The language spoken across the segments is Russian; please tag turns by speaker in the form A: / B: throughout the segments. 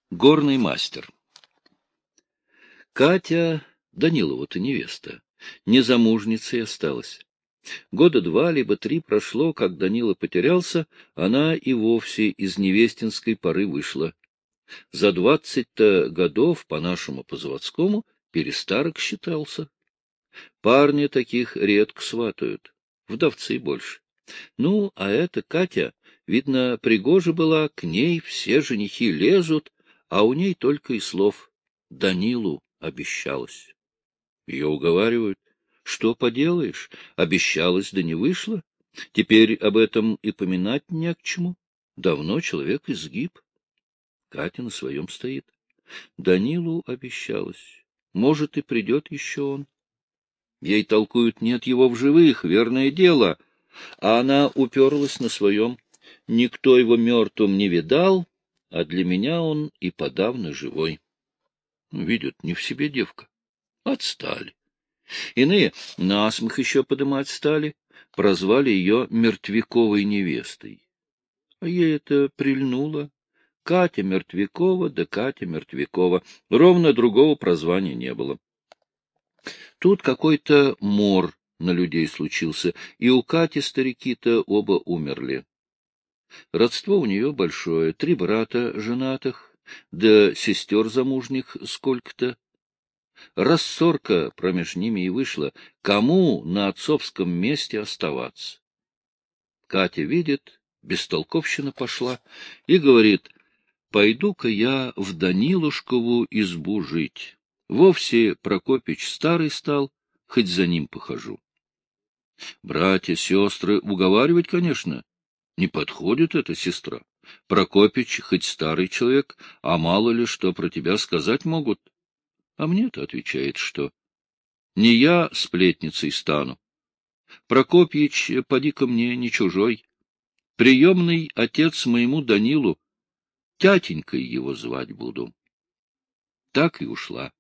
A: Горный мастер. Катя, Данилова-то невеста, незамужницей осталась. Года 2 либо 3 прошло, как Данила потерялся, она и вовсе из невестинской поры вышла. За 20-то годов, по-нашему, по-заводскому, перестарок считался. Парни таких редко сватают, вдовцы больше. Ну, а эта Катя, видно, пригожа была, к ней все женихи лезут, а у ней только и слов «Данилу обещалась». Ее уговаривают. Что поделаешь, обещалась, да не вышло. Теперь об этом и поминать не к чему. Давно человек изгиб. Катя на своем стоит. Данилу обещалась. Может, и придет еще он. Ей толкуют, нет его в живых, верное дело. А она уперлась на своем. Никто его мертвым не видал, а для меня он и подавно живой. Видят, не в себе девка. Отстали. Иные насмех еще подымать стали, прозвали ее Мертвяковой невестой. А ей это прильнуло. Катя Мертвякова, да Катя Мертвякова. Ровно другого прозвания не было. Тут какой-то мор на людей случился, и у Кати старики-то оба умерли. Родство у нее большое, 3 брата женатых, да сестер замужних сколько-то. Рассорка промеж ними и вышла, кому на отцовском месте оставаться. Катя видит, бестолковщина пошла, и говорит: пойду-ка я в Данилушкову избу жить. Вовсе Прокопич старый стал, хоть за ним похожу. Братья, сестры уговаривать, конечно, не подходит эта сестра. Прокопич хоть старый человек, а мало ли что про тебя сказать могут. А мне-то отвечает, что не я сплетницей стану. Прокопьич, поди ко мне, не чужой. Приемный отец моему Данилу, тятенькой его звать буду. Так и ушла.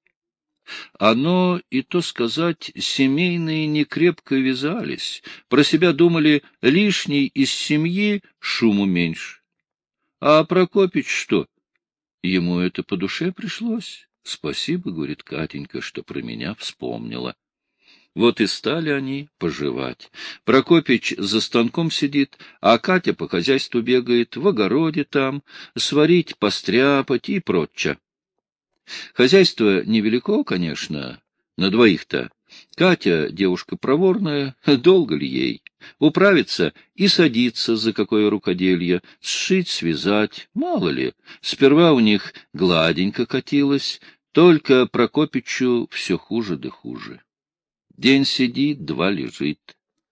A: Оно, и то сказать, семейные некрепко вязались, про себя думали, лишний из семьи шуму меньше. А Прокопич что? Ему это по душе пришлось. Спасибо, говорит Катенька, что про меня вспомнила. Вот и стали они поживать. Прокопич за станком сидит, а Катя по хозяйству бегает, в огороде там, сварить, постряпать и прочее. Хозяйство невелико, конечно, на двоих-то. Катя девушка проворная, долго ли ей? Управиться и садиться за какое рукоделье, сшить, связать, мало ли. Сперва у них гладенько катилось, только Прокопичу все хуже да хуже. День сидит, 2 лежит.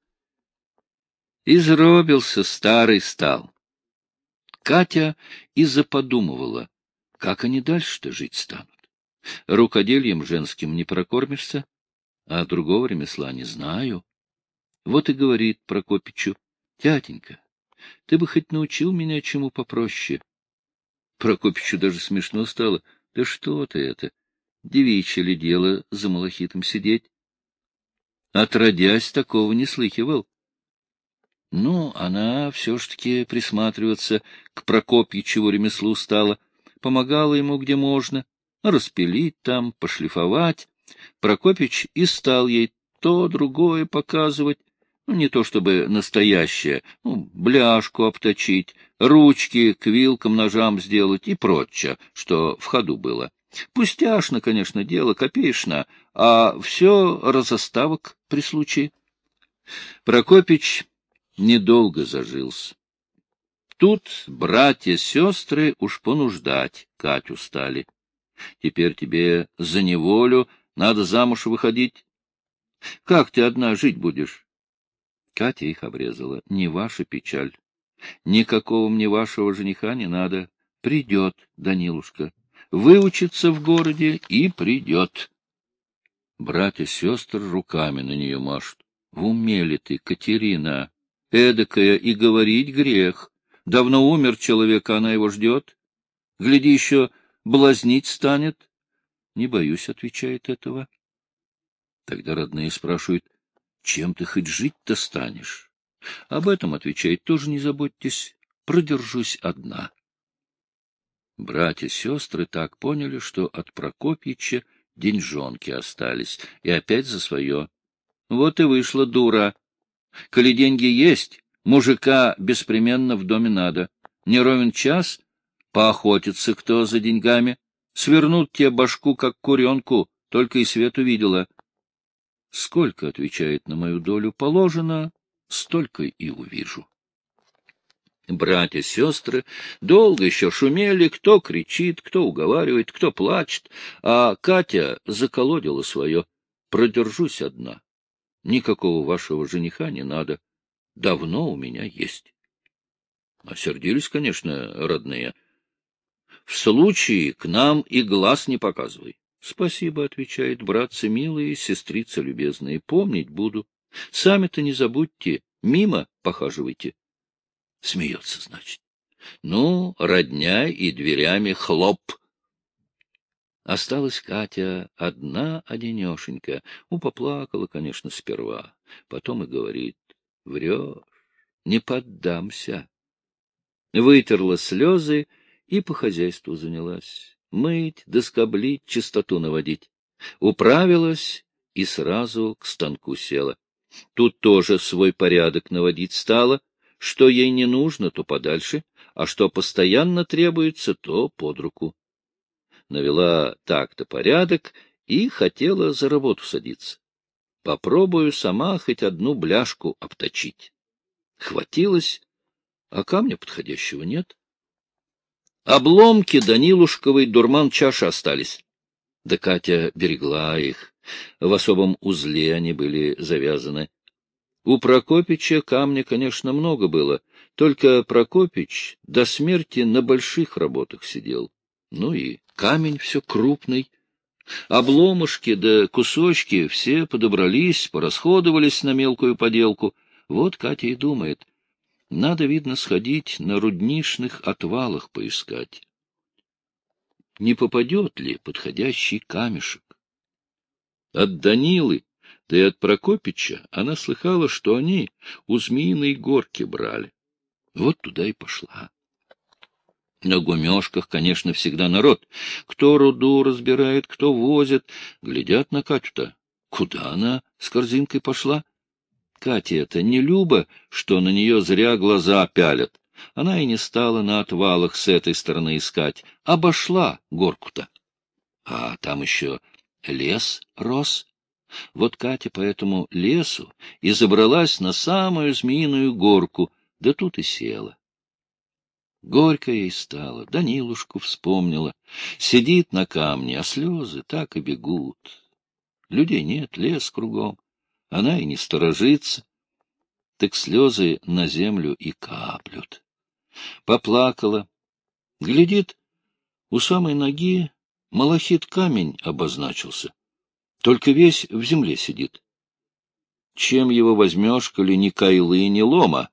A: Изробился, старый стал. Катя и заподумывала, как они дальше-то жить станут. Рукодельем женским не прокормишься, а другого ремесла не знаю. Вот и говорит Прокопичу: тятенька, ты бы хоть научил меня чему попроще. Прокопичу даже смешно стало. Да что ты это? Девичье ли дело за малахитом сидеть? Отродясь, такого не слыхивал. Ну, она все ж таки присматриваться к Прокопьичеву ремеслу стала, помогала ему где можно, распилить там, пошлифовать. Прокопич и стал ей то другое показывать, ну, не то чтобы настоящее, ну, бляшку обточить, ручки к вилкам, ножам сделать и прочее, что в ходу было. Пустяшно, конечно, дело, копеечно, а все разоставок при случае. Прокопич недолго зажился. Тут братья-сестры уж понуждать Катю стали. Теперь тебе за неволю надо замуж выходить. Как ты одна жить будешь? Катя их обрезала. Не ваша печаль. Никакого мне вашего жениха не надо. Придет Данилушка. Выучится в городе и придет. Братья-сестры руками на нее машут. В уме ли ты, Катерина? Эдакая и говорить грех. Давно умер человек, а она его ждет. Гляди, еще блазнить станет. Не боюсь, отвечает этого. Тогда родные спрашивают: чем ты хоть жить-то станешь? Об этом, отвечает, тоже не заботьтесь, продержусь одна. Братья-сестры так поняли, что от Прокопьича деньжонки остались, и опять за свое. Вот и вышла дура. Коли деньги есть, мужика беспременно в доме надо. Не ровен час — поохотится кто за деньгами. Свернут тебе башку, как куренку, только и свет увидела. Сколько, отвечает, на мою долю положено, столько и увижу. Братья-сестры долго еще шумели, кто кричит, кто уговаривает, кто плачет, а Катя заколодила свое. Продержусь одна. Никакого вашего жениха не надо. Давно у меня есть. Осердились, конечно, родные. В случае к нам и глаз не показывай. Спасибо, отвечает, братцы милые, сестрица любезные, помнить буду. Сами-то не забудьте, мимо похаживайте. Смеется, значит. Ну, родня и дверями хлоп. Осталась Катя одна-одинешенька. Поплакала, конечно, сперва. Потом и говорит: врешь, не поддамся. Вытерла слезы и по хозяйству занялась. Мыть, доскоблить, чистоту наводить. Управилась и сразу к станку села. Тут тоже свой порядок наводить стала. Что ей не нужно, то подальше, а что постоянно требуется, то под руку. Навела так-то порядок и хотела за работу садиться. Попробую сама хоть одну бляшку обточить. Хватилась, а камня подходящего нет. Обломки Данилушковой дурман чаши остались. Да Катя берегла их. В особом узле они были завязаны. У Прокопича камня, конечно, много было, только Прокопич до смерти на больших работах сидел. Ну и камень все крупный. Обломышки да кусочки все подобрались, порасходовались на мелкую поделку. Вот Катя и думает, надо, видно, сходить на рудничных отвалах поискать. Не попадет ли подходящий камешек? От Данилы, да и от Прокопича она слыхала, что они у Змеиной горки брали. Вот туда и пошла. На гумежках, конечно, всегда народ. Кто руду разбирает, кто возит. Глядят на Катю-то. Куда она с корзинкой пошла? Кате-то не любо, что на нее зря глаза пялят. Она и не стала на отвалах с этой стороны искать. Обошла горку-то. А там еще лес рос. Вот Катя по этому лесу и забралась на самую Змеиную горку, да тут и села. Горько ей стало, Данилушку вспомнила. Сидит на камне, а слезы так и бегут. Людей нет, лес кругом. Она и не сторожится. Так слезы на землю и каплют. Поплакала. Глядит, у самой ноги малахит камень обозначился. Только весь в земле сидит. Чем его возьмешь, коли ни кайлы, ни лома?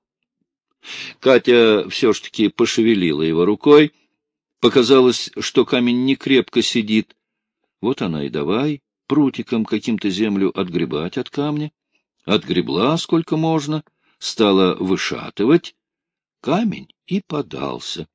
A: Катя все ж таки пошевелила его рукой. Показалось, что камень не крепко сидит. Вот она и давай прутиком каким-то землю отгребать от камня. Отгребла сколько можно, стала вышатывать. Камень и подался.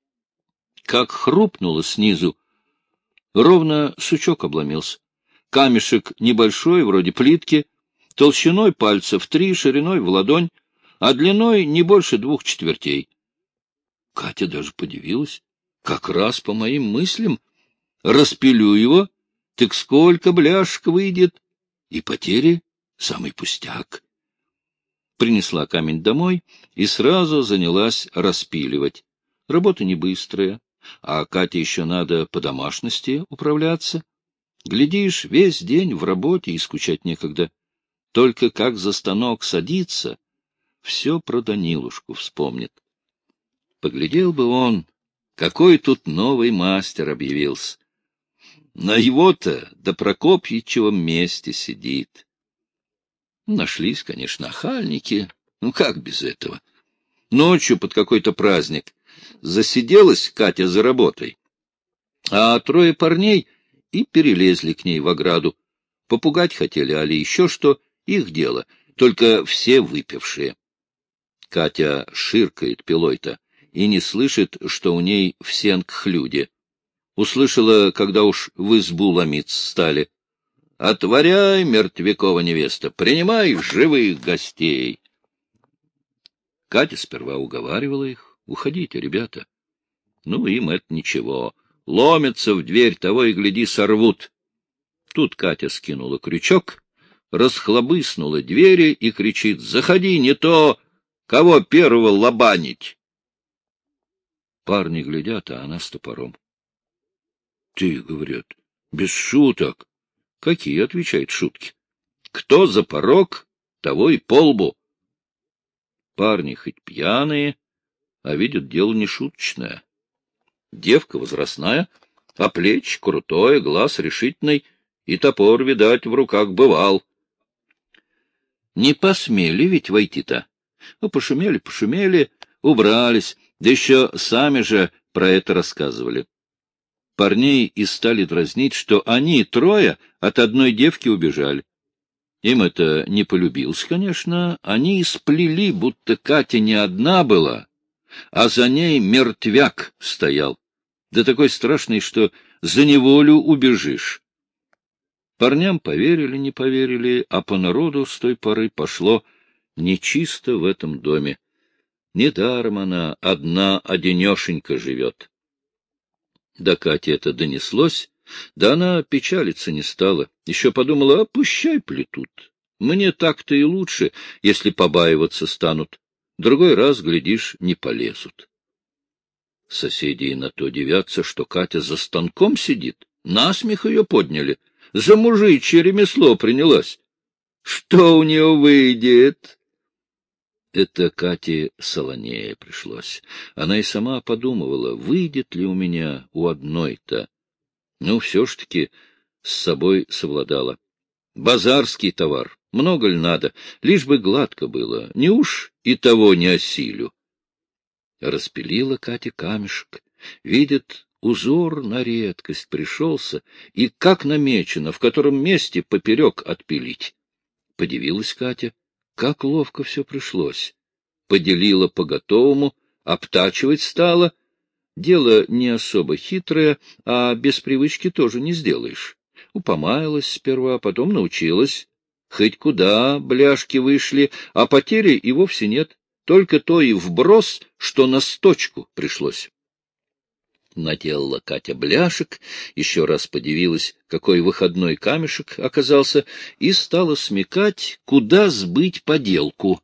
A: Как хрупнуло снизу, ровно сучок обломился. Камешек небольшой, вроде плитки, толщиной пальцев 3, шириной в ладонь, а длиной не больше 2 четвертей. Катя даже подивилась. Как раз по моим мыслям. Распилю его, так сколько бляшек выйдет. И потери самый пустяк. Принесла камень домой и сразу занялась распиливать. Работа не быстрая, а Кате еще надо по домашности управляться. Глядишь, весь день в работе и скучать некогда. Только как за станок садится, все про Данилушку вспомнит. Поглядел бы он, какой тут новый мастер объявился. На его-то до Прокопьичевом месте сидит. Нашлись, конечно, охальники. Ну, как без этого? Ночью под какой-то праздник засиделась Катя за работой, а 3 парней и перелезли к ней в ограду. Попугать хотели, али еще что, их дело, только все выпившие. Катя ширкает пилой-то и не слышит, что у ней в сенках люди. Услышала, когда уж в избу ломиться стали. «Отворяй, мертвякова невеста, принимай живых гостей!» Катя сперва уговаривала их: «Уходите, ребята». Ну, им это ничего. Ломятся в дверь, того и гляди, сорвут. Тут Катя скинула крючок, расхлобыснула двери и кричит: «Заходи, не то кого первого лобанить!» Парни глядят, а она с топором. «Ты, — говорят, — без шуток». «Какие, — отвечает, — шутки? Кто за порог, того и по лбу». Парни хоть пьяные, а видят, дело не шуточное. Девка возрастная, а плечи крутое, глаз решительный, и топор, видать, в руках бывал. Не посмели ведь войти-то. Ну, пошумели, убрались, да еще сами же про это рассказывали. Парней и стали дразнить, что они, трое, от одной девки убежали. Им это не полюбилось, конечно. Они и сплели, будто Катя не одна была, а за ней мертвяк стоял. Да такой страшный, что за неволю убежишь. Парням поверили, не поверили, а по народу с той поры пошло нечисто в этом доме. Недаром она одна-одинешенька живет. До Кати это донеслось, да она печалиться не стала. Еще подумала: пущай плетут. Мне так-то и лучше, если побаиваться станут. Другой раз, глядишь, не полезут. Соседи и на то дивятся, что Катя за станком сидит. Насмех ее подняли. За мужичье ремесло принялась. Что у нее выйдет? Это Кате солонее пришлось. Она и сама подумывала, выйдет ли у меня у одной-то. Ну, все ж таки с собой совладала. Базарский товар, много ли надо, лишь бы гладко было, не уж и того не осилю. Распилила Катя камешек, видит, узор на редкость пришелся, и как намечено, в котором месте поперек отпилить. Подивилась Катя, как ловко все пришлось. Поделила по-готовому, обтачивать стала. Дело не особо хитрое, а без привычки тоже не сделаешь. Упомаялась сперва, потом научилась. Хоть куда бляшки вышли, а потери и вовсе нет. Только то и вброс, что на сточку пришлось. Наделала Катя бляшек, еще раз подивилась, какой выходной камешек оказался, и стала смекать, куда сбыть поделку.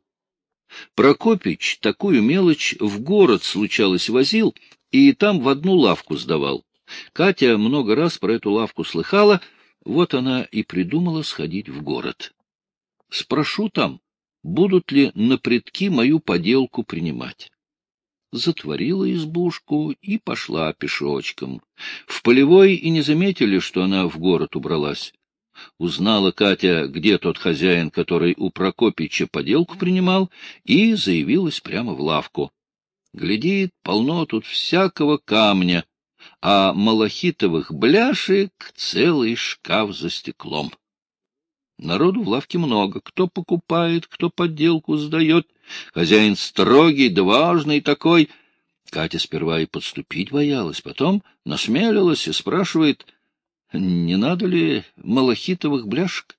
A: Прокопич такую мелочь в город, случалось, возил, и там в одну лавку сдавал. Катя много раз про эту лавку слыхала, вот она и придумала сходить в город. Спрошу там, будут ли на предки мою поделку принимать. Затворила избушку и пошла пешочком. В Полевой и не заметили, что она в город убралась. Узнала Катя, где тот хозяин, который у Прокопича поделку принимал, и заявилась прямо в лавку. Глядит, полно тут всякого камня, а малахитовых бляшек целый шкаф за стеклом. Народу в лавке много, кто покупает, кто подделку сдает. Хозяин строгий да важный такой. Катя сперва и подступить боялась, потом насмелилась и спрашивает, не надо ли малахитовых бляшек.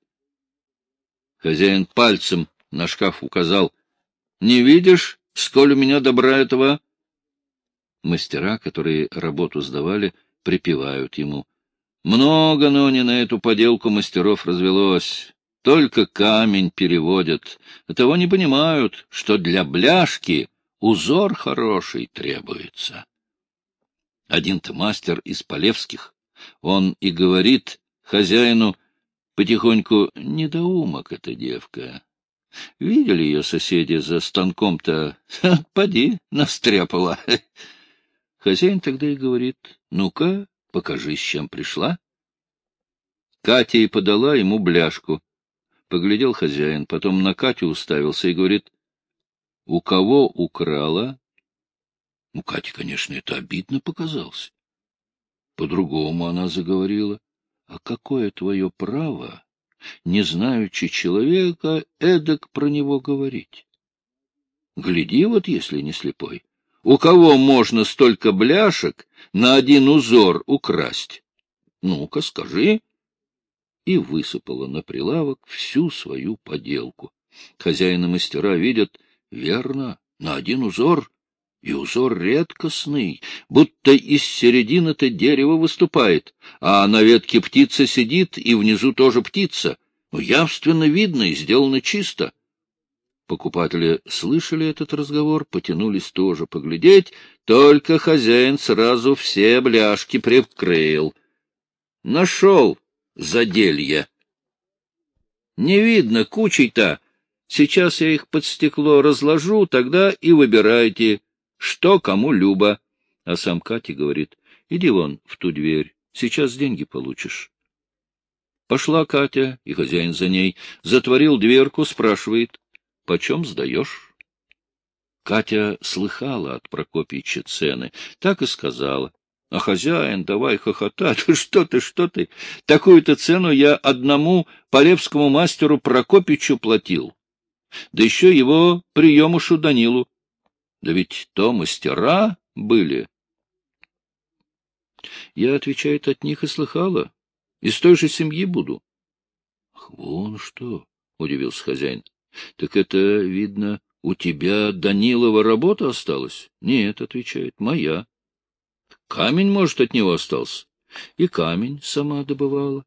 A: Хозяин пальцем на шкаф указал. — Не видишь, сколь у меня добра этого? Мастера, которые работу сдавали, припевают ему. Много, но не на эту поделку мастеров развелось. Только камень переводят. Того не понимают, что для бляшки узор хороший требуется. Один-то мастер из Полевских. Он и говорит хозяину потихоньку: недоумок эта девка. Видели ее соседи за станком-то? Поди, настряпала. Хозяин тогда и говорит: ну-ка, покажи, с чем пришла. Катя и подала ему бляшку. Поглядел хозяин, потом на Катю уставился и говорит: у кого украла? Ну, Кате, конечно, это обидно показалось. По-другому она заговорила: а какое твое право, не знаючи человека, эдак про него говорить? Гляди, вот если не слепой, у кого можно столько бляшек на один узор украсть? Ну-ка, скажи. И высыпала на прилавок всю свою поделку. Хозяин и мастера видят, верно, на один узор, и узор редкостный, будто из середины-то дерева выступает, а на ветке птица сидит, и внизу тоже птица. Ну, явственно видно и сделано чисто. Покупатели слышали этот разговор, потянулись тоже поглядеть, только хозяин сразу все бляшки прикрыл. Нашел заделье. Не видно, кучей-то. Сейчас я их под стекло разложу, тогда и выбирайте, что кому любо. А сам Катя говорит, иди вон в ту дверь, сейчас деньги получишь. Пошла Катя, и хозяин за ней, затворил дверку, спрашивает, почем сдаешь? Катя слыхала от Прокопьича цены, так и сказала. А хозяин, давай хохотать, что ты, такую-то цену я одному полевскому мастеру Прокопичу платил, да еще его приемушу Данилу. Да ведь то мастера были. Я, отвечает, от них и слыхала, из той же семьи буду. — Ах, вон что, — удивился хозяин, — так это, видно, у тебя Данилова работа осталась? — Нет, — отвечает, — моя. Камень, может, от него остался. И камень сама добывала.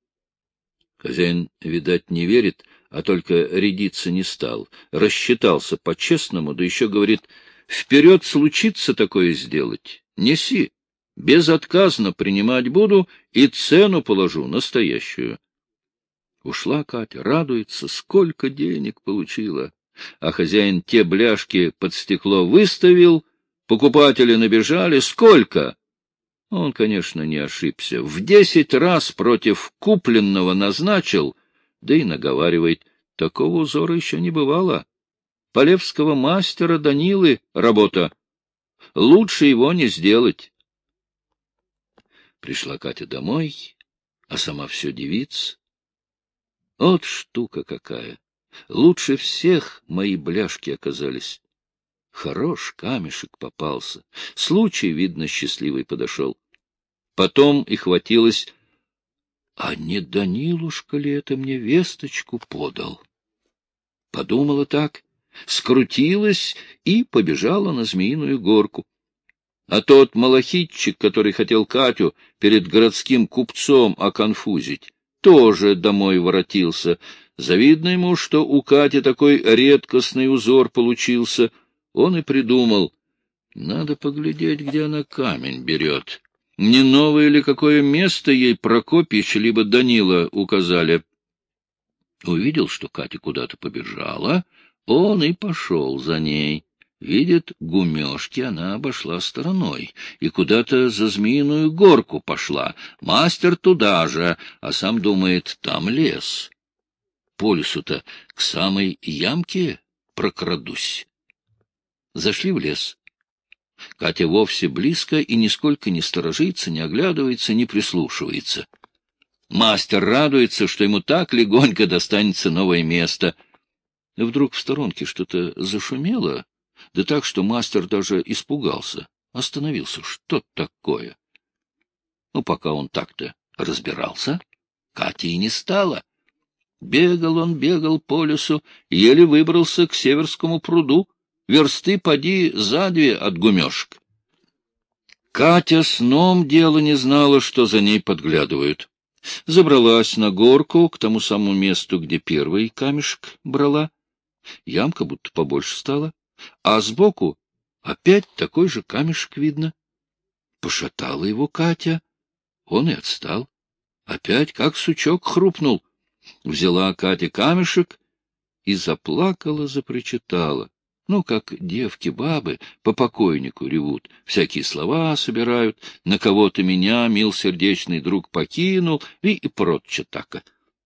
A: Хозяин, видать, не верит, а только рядиться не стал. Рассчитался по-честному, да еще говорит, вперед случится такое сделать. Неси, безотказно принимать буду и цену положу настоящую. Ушла Катя, радуется, сколько денег получила. А хозяин те бляшки под стекло выставил, покупатели набежали. Сколько? Он, конечно, не ошибся. В 10 раз против купленного назначил, да и наговаривает. Такого узора еще не бывало. Полевского мастера Данилы работа. Лучше его не сделать. Пришла Катя домой, а сама все дивится. Вот штука какая! Лучше всех мои бляшки оказались. Хорош камешек попался. Случай, видно, счастливый подошел. Потом и хватилось, а не Данилушка ли это мне весточку подал? Подумала так, скрутилась и побежала на Змеиную горку. А тот малахитчик, который хотел Катю перед городским купцом оконфузить, тоже домой воротился. Завидно ему, что у Кати такой редкостный узор получился. Он и придумал, надо поглядеть, где она камень берет. Не новое ли какое место ей Прокопьич либо Данила указали? Увидел, что Катя куда-то побежала, он и пошел за ней. Видит, гумешки она обошла стороной и куда-то за Змеиную горку пошла. Мастер туда же, а сам думает, там лес. По лесу-то к самой ямке прокрадусь. Зашли в лес. Катя вовсе близко и нисколько не сторожится, не оглядывается, не прислушивается. Мастер радуется, что ему так легонько достанется новое место. Вдруг в сторонке что-то зашумело, да так, что мастер даже испугался, остановился. Что такое? Ну, пока он так-то разбирался, Кати и не стало. Бегал он, бегал по лесу, еле выбрался к Северскому пруду, версты поди за 2 от гумешек. Катя сном дела не знала, что за ней подглядывают. Забралась на горку к тому самому месту, где первый камешек брала. Ямка будто побольше стала, а сбоку опять такой же камешек видно. Пошатала его Катя, он и отстал. Опять как сучок хрупнул. Взяла Катя камешек и заплакала, запричитала. Ну, как девки-бабы по покойнику ревут, всякие слова собирают, на кого ты меня, мил сердечный друг, покинул, и прочее така.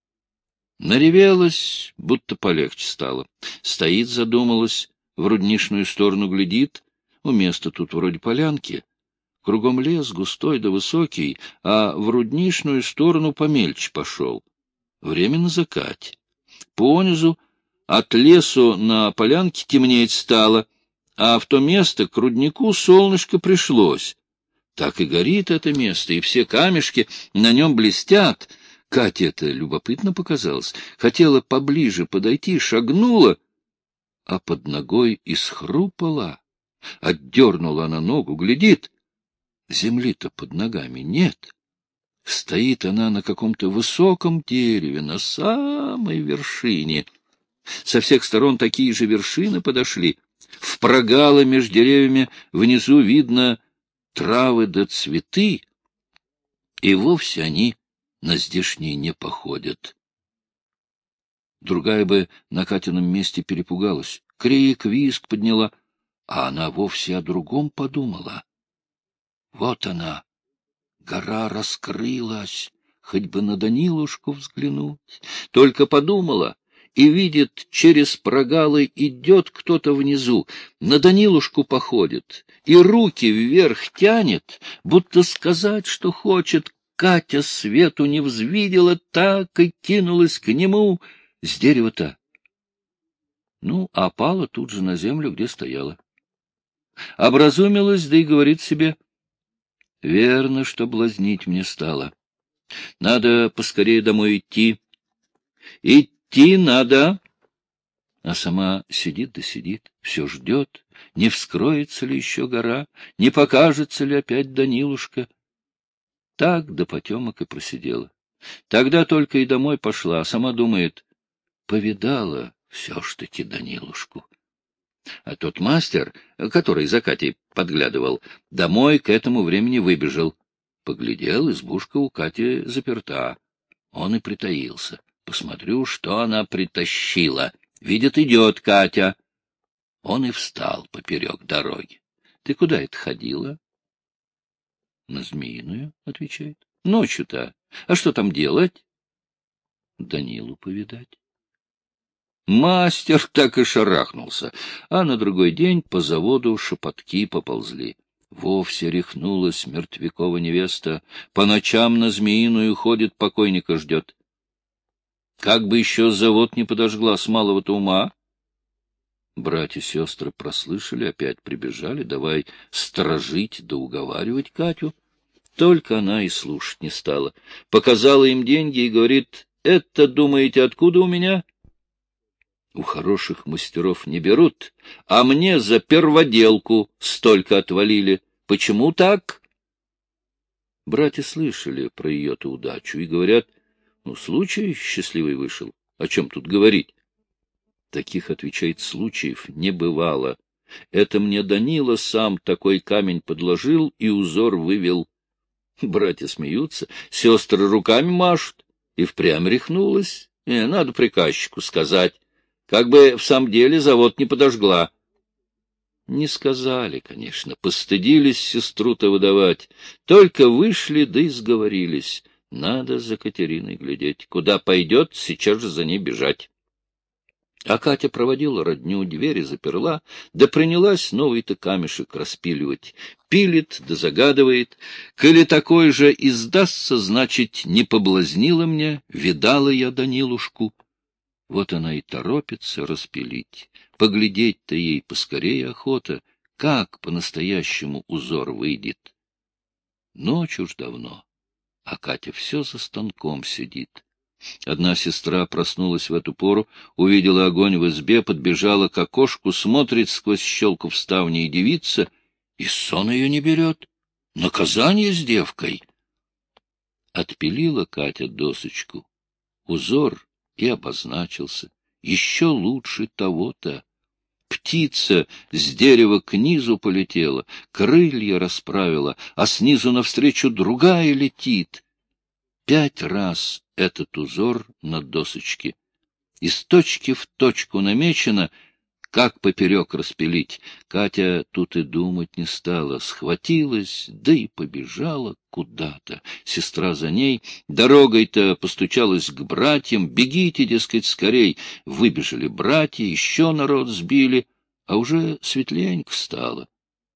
A: Наревелась, будто полегче стало. Стоит, задумалась, в рудничную сторону глядит. У места тут вроде полянки. Кругом лес густой да высокий, а в рудничную сторону помельче пошел. Время на закате. Понизу от лесу на полянке темнеть стало, а в то место к руднику солнышко пришлось. Так и горит это место, и все камешки на нем блестят. Кате это любопытно показалось. Хотела поближе подойти, шагнула, а под ногой исхрупала. Отдернула она ногу, глядит. Земли-то под ногами нет. Стоит она на каком-то высоком дереве, на самой вершине. Со всех сторон такие же вершины подошли. В прогалы между деревьями внизу видно травы да цветы, и вовсе они на здешние не походят. Другая бы на Катином месте перепугалась, крик, визг подняла, а она вовсе о другом подумала. Вот она, гора раскрылась, хоть бы на Данилушку взглянуть. Только подумала и видит, через прогалы идет кто-то внизу, на Данилушку походит, и руки вверх тянет, будто сказать, что хочет. Катя свету не взвидела, так и кинулась к нему с дерева-то. Ну, а пала тут же на землю, где стояла. Образумилась, да и говорит себе: верно, что блазнить мне стало. Надо поскорее домой идти. Идти надо. А сама сидит да сидит, все ждет, не вскроется ли еще гора, не покажется ли опять Данилушка. Так до потемок и просидела. Тогда только и домой пошла, а сама думает: повидала все ж таки Данилушку. А тот мастер, который за Катей подглядывал, домой к этому времени выбежал. Поглядел, избушка у Кати заперта. Он и притаился. Посмотрю, что она притащила. Видит, идет Катя. Он и встал поперек дороги. — Ты куда это ходила? — На Змеиную, — отвечает. — Ночью-то. А что там делать? — Данилу повидать. Мастер так и шарахнулся, а на другой день по заводу шепотки поползли. Вовсе рехнулась Мертвякова невеста, по ночам на Змеиную ходит, покойника ждет. Как бы еще завод не подожгла с малого-то ума. Братья и сестры прослышали, опять прибежали, давай сторожить да уговаривать Катю. Только она и слушать не стала. Показала им деньги и говорит: это, думаете, откуда у меня? У хороших мастеров не берут, а мне за перводелку столько отвалили. Почему так? Братья слышали про ее-то удачу и говорят: ну, случай счастливый вышел. О чем тут говорить? Таких, отвечает, случаев не бывало. Это мне Данила сам такой камень подложил и узор вывел. Братья смеются, сестры руками машут. И впрямь рехнулась. Надо приказчику сказать. Как бы в самом деле завод не подожгла. Не сказали, конечно, постыдились сестру-то выдавать. Только вышли, да и сговорились. Надо за Катериной глядеть. Куда пойдет, сейчас же за ней бежать. А Катя проводила родню, двери заперла, да принялась новый-то камешек распиливать. Пилит да загадывает. Коли такой же издастся, значит, не поблазнила мне, видала я Данилушку. Вот она и торопится распилить. Поглядеть-то ей поскорее охота, как по-настоящему узор выйдет. Ночь уж давно, а Катя все за станком сидит. Одна сестра проснулась в эту пору, увидела огонь в избе, подбежала к окошку, смотрит сквозь щелку в ставне и дивится, и сон ее не берет. Наказание с девкой. Отпилила Катя досочку. Узор и обозначился. Еще лучше того-то. Птица с дерева к низу полетела, крылья расправила, а снизу навстречу другая летит. 5 раз этот узор на досочке. Из точки в точку намечено, как поперек распилить. Катя тут и думать не стала, схватилась, да и побежала куда-то. Сестра за ней, дорогой-то постучалась к братьям: бегите, дескать, скорей. Выбежали братья, еще народ сбили, а уже светленько стало.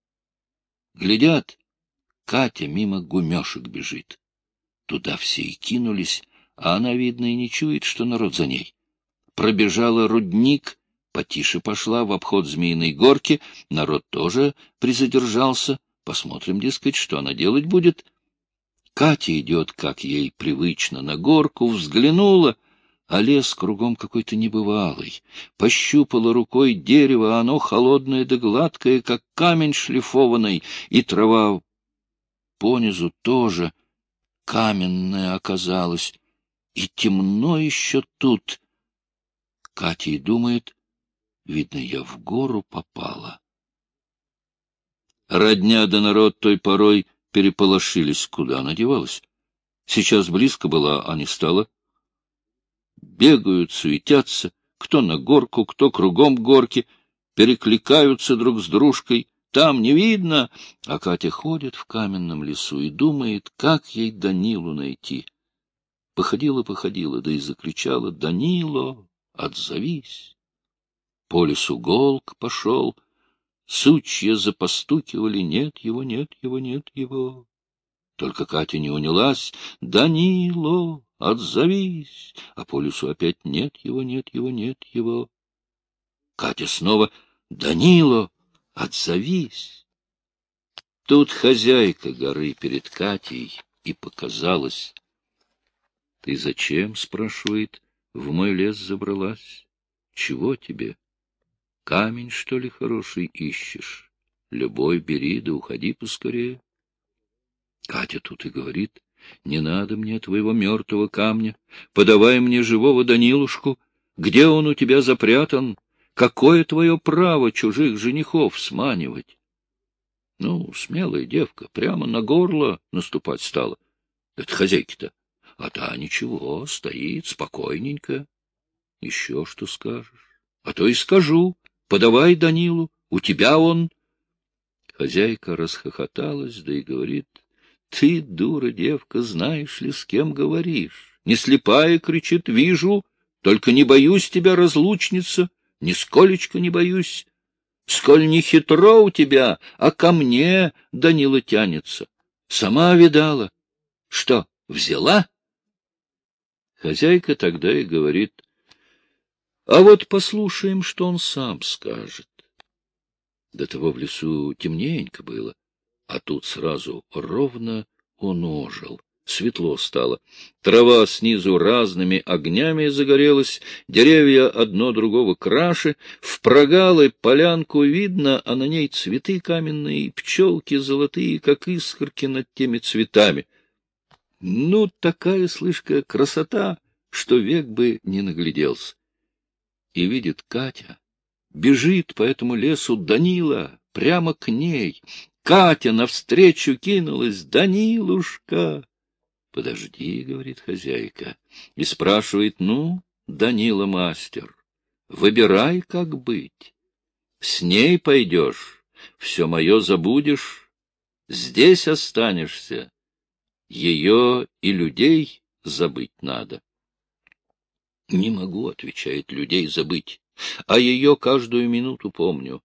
A: Глядят, Катя мимо гумешек бежит. Туда все и кинулись, а она, видно, и не чует, что народ за ней. Пробежала рудник, потише пошла в обход Змеиной горки, народ тоже призадержался. Посмотрим, дескать, что она делать будет. Катя идет, как ей привычно, на горку, взглянула, а лес кругом какой-то небывалый. Пощупала рукой дерево, а оно холодное да гладкое, как камень шлифованный, и трава понизу тоже каменная оказалась, и темно еще тут. Катя и думает, видно, я в гору попала. Родня да народ той порой переполошились, куда она девалась. Сейчас близко была, а не стала. Бегают, суетятся, кто на горку, кто кругом горки, перекликаются друг с дружкой. Там не видно, а Катя ходит в каменном лесу и думает, как ей Данилу найти. Походила, да и закричала: «Данило, отзовись!» По лесу голк пошел, сучья запостукивали: «Нет его, нет его, нет его!» Только Катя не унялась: «Данило, отзовись!» А по лесу опять: «Нет его, нет его, нет его!» Катя снова: «Данило, отзовись!» Тут хозяйка горы перед Катей и показалась. — Ты зачем, — спрашивает, — в мой лес забралась? Чего тебе? Камень, что ли, хороший ищешь? Любой бери, да уходи поскорее. Катя тут и говорит: не надо мне твоего мертвого камня, подавай мне живого Данилушку. Где он у тебя запрятан? Какое твое право чужих женихов сманивать? Ну, смелая девка, прямо на горло наступать стала. Это хозяйки-то. А та ничего, стоит спокойненько. Еще что скажешь? А то и скажу. Подавай Данилу, у тебя он. Хозяйка расхохоталась, да и говорит: ты, дура девка, знаешь ли, с кем говоришь? Не слепая, кричит, вижу, только не боюсь тебя, разлучница, нисколечко не боюсь. Сколь не хитро у тебя, а ко мне Данила тянется. Сама видала. Что, взяла? Хозяйка тогда и говорит: а вот послушаем, что он сам скажет. До того в лесу темненько было, а тут сразу ровно он ожил. Светло стало. Трава снизу разными огнями загорелась, деревья одно другого краше, в прогалы полянку видно, а на ней цветы каменные, пчелки золотые, как искорки над теми цветами. Ну, такая, слышка, красота, что век бы не нагляделся. И видит Катя, бежит по этому лесу Данила прямо к ней. Катя навстречу кинулась: «Данилушка!» «Подожди, — говорит хозяйка, и спрашивает: ну, Данила мастер, выбирай, как быть. С ней пойдешь, все мое забудешь, здесь останешься, ее и людей забыть надо». «Не могу, — отвечает, — людей забыть, а ее каждую минуту помню».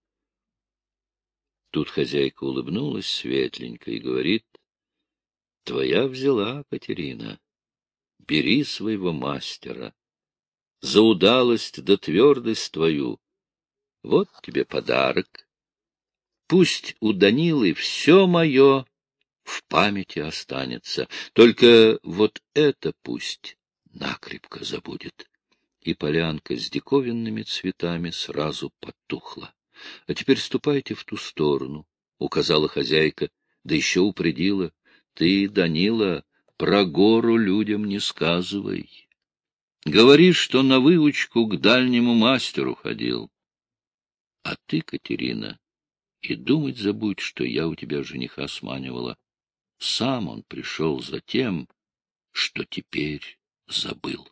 A: Тут хозяйка улыбнулась светленько и говорит: твоя взяла, Катерина, бери своего мастера. За удалость да твердость твою вот тебе подарок. Пусть у Данилы все мое в памяти останется, только вот это пусть накрепко забудет. И полянка с диковинными цветами сразу потухла. — А теперь ступайте в ту сторону, — указала хозяйка, да еще упредила: ты, Данила, про гору людям не сказывай. Говори, что на выучку к дальнему мастеру ходил. А ты, Катерина, и думать забудь, что я у тебя жениха сманивала. Сам он пришел за тем, что теперь забыл.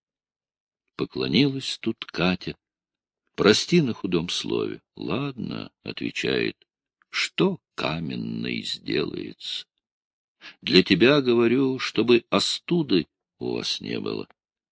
A: Поклонилась тут Катя. Прости на худом слове. — Ладно, — отвечает, — что каменный сделается. Для тебя говорю, чтобы остуды у вас не было.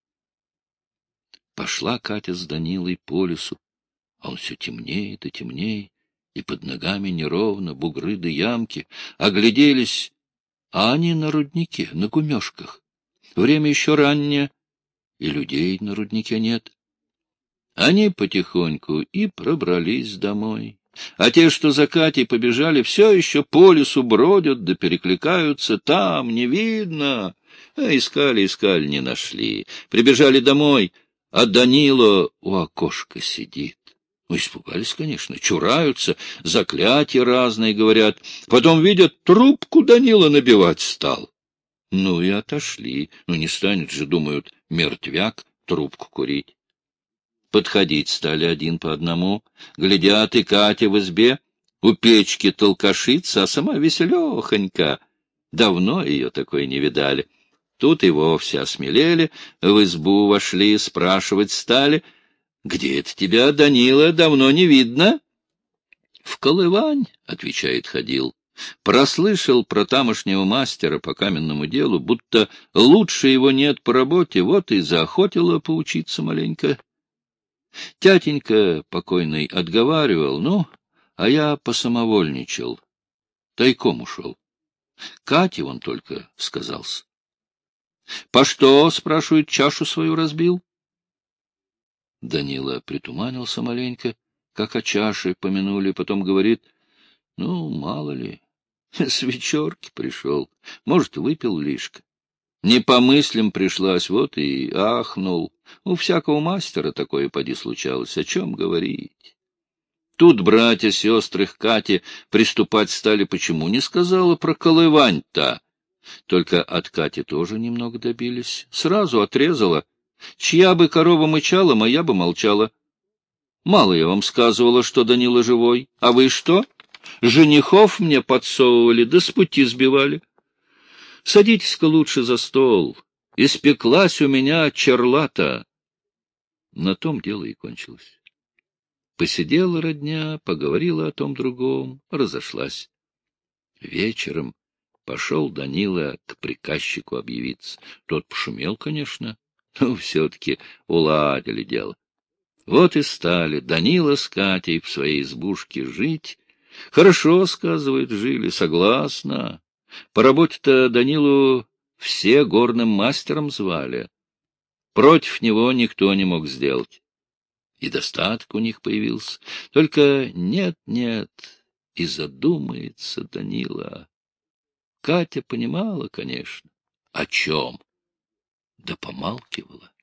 A: Пошла Катя с Данилой по лесу, а он все темнеет и темнеет, и под ногами неровно, бугры да ямки. Огляделись, а они на руднике, на гумешках. Время еще раннее, и людей на руднике нет. Они потихоньку и пробрались домой. А те, что за Катей побежали, все еще по лесу бродят да перекликаются. Там не видно. А искали, не нашли. Прибежали домой, а Данила у окошка сидит. Ну, испугались, конечно, чураются, заклятия разные говорят. Потом видят, трубку Данила набивать стал. Ну и отошли. Ну, не станет же, думают, мертвяк трубку курить. Подходить стали один по одному. Глядят, и Катя в избе у печки толкашится, а сама веселехонька. Давно ее такой не видали. Тут и вовсе осмелели, в избу вошли, спрашивать стали. — Где это тебя, Данила, давно не видно? — В Колывань, — отвечает, ходил. Прослышал про тамошнего мастера по каменному делу, будто лучше его нет по работе, вот и заохотила поучиться маленько. Тятенька покойный отговаривал, ну, а я посамовольничал, тайком ушел. Кате он только сказался. — По что, — спрашивает, — чашу свою разбил? Данила притуманился маленько, как о чаше помянули, потом говорит, — ну, мало ли, с вечерки пришел, может, выпил лишко. Не по мыслям пришлась, вот и ахнул. У всякого мастера такое поди случалось, о чем говорить. Тут братья-сестры к Кате приступать стали, почему не сказала про Колывань-то. Только от Кати тоже немного добились. Сразу отрезала. Чья бы корова мычала, моя бы молчала. Мало я вам сказывала, что Данила живой. А вы что? Женихов мне подсовывали, да с пути сбивали. Садитесь-ка лучше за стол. Испеклась у меня черлата. На том дело и кончилось. Посидела родня, поговорила о том другом, разошлась. Вечером пошел Данила к приказчику объявиться. Тот пошумел, конечно, но все-таки уладили дело. Вот и стали Данила с Катей в своей избушке жить. Хорошо, сказывает, жили, согласно. По работе-то Данилу все горным мастером звали. Против него никто не мог сделать. И достаток у них появился. Только нет-нет, и задумается Данила. Катя понимала, конечно, о чем, да помалкивала.